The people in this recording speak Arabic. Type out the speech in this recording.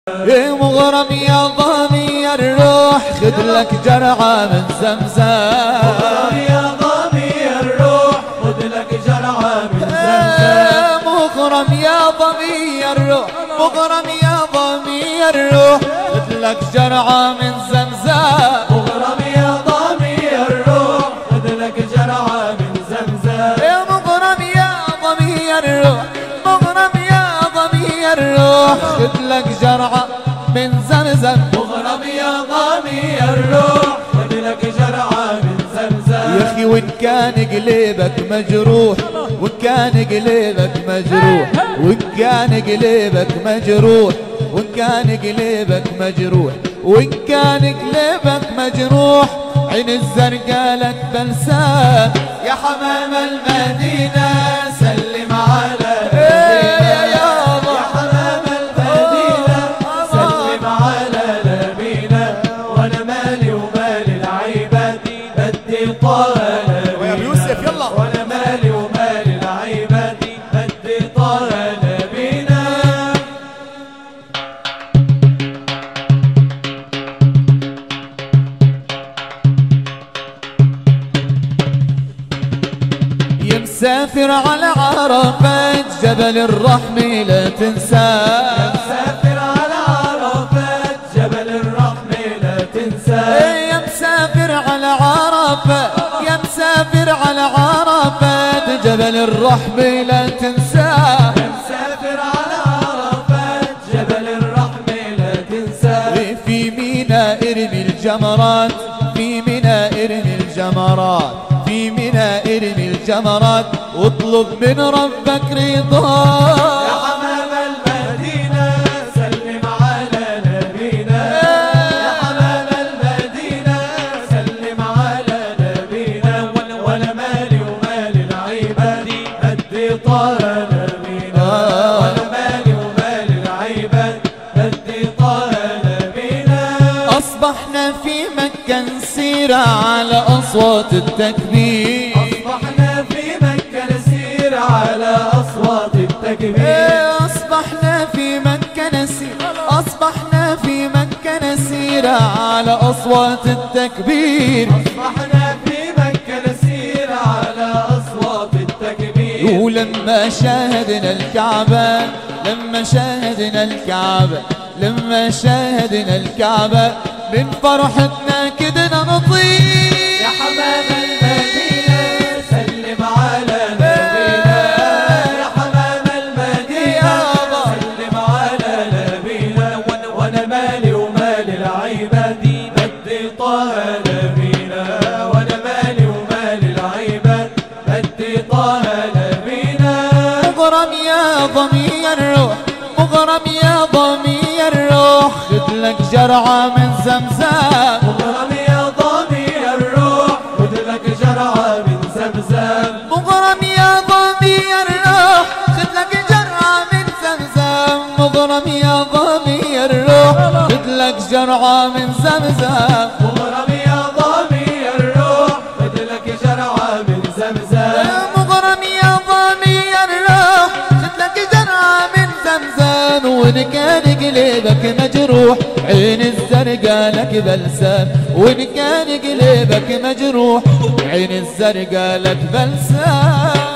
يا مغرم يا ضامي الروح خذ لك جرعة من زمزم. مغرم يا ضامي الروح خذ لك جرعة من زمزم. مغرم يا ضامي الروح، مغرم يا ضامي الروح خذ لك جرعة من زمزم. مغرم يا ضامي الروح خذ لك جرعة من زمزم. يا مغرم يا ضامي الروح، مغرم يا ضامي الروح خذ لك جرعة من زمزم. مغرم يا ضامي الروح خذ لك جرعة من زمزم. يا اخي وان كان قلبك مجروح، وان كان قلبك مجروح، وان كان قلبك مجروح، وان كان قلبك مجروح، وان كان قلبك مجروح عين الزرقاء لك بلسان. يا حمام المدينة سلم على يا يابا. يا حمام المدينة سلم على نبينا. وانا مالي ومال العيبة بدي طه نبينا. يوسف يلا. وانا مالي ومال العيبة بدي طه نبينا. يا مسافر على عرفات جبل الرحمة لا تنساه. مسافر على عرفات جبل الرحمة لا تنساه. يا مسافر على عرفات، يا مسافر على عرفات جبل الرحمة لا تنساه. مسافر على عرفات جبل الرحمة لا تنساه. في مينا ارمي الجمرات، في مينا ارمي الجمرات، في مينا ارمي الجمرات واطلب من ربك رضاه. يا حمام المدينة سلم على نبينا. يا حمام المدينة سلم على نبينا. وانا مالي ومال العيبة بدي طه نبينا. وانا مالي ومال العيبة بدي طه نبينا. أصبحنا في مكة نسير على أصوات التكبير. أصبحنا في مكة نسير على أصوات التكبير. أصبحنا في مكة نسير، أصبحنا في مكة نسير على أصوات التكبير. أصبحنا في مكة نسير على أصوات التكبير. ولما شاهدنا الكعبة، لما شاهدنا الكعبة، لما شاهدنا الكعبة من فرحتنا كدنا نطير. يا حمام المدينة سلم على نبينا. يا حمام المدينة سلم على نبينا. وانا مالي ومال العيبة بدي طه نبينا. وانا مالي ومال العيبة بدي طه نبينا. مغرم يا ضمي الروح، مغرم يا ضمي الروح خذ لك جرعة من زمزم. مغرم يا ضامي الروح خذ لك جرعة من زمزم. مغرم يا ضمي الروح خذ لك جرعة من زمزم. مغرم يا ضمي الروح خذ لك جرعة من زمزم. مغرم يا ضامي الروح خذ لك جرعة من زمزم. مغرم يا ضمي الروح خذ لك جرعة من زمزم. وإن كان قلبك مجروح عين الزرقاء لك بلسان. وإن كان قلبك مجروح عين الزرقاء لك بلسان.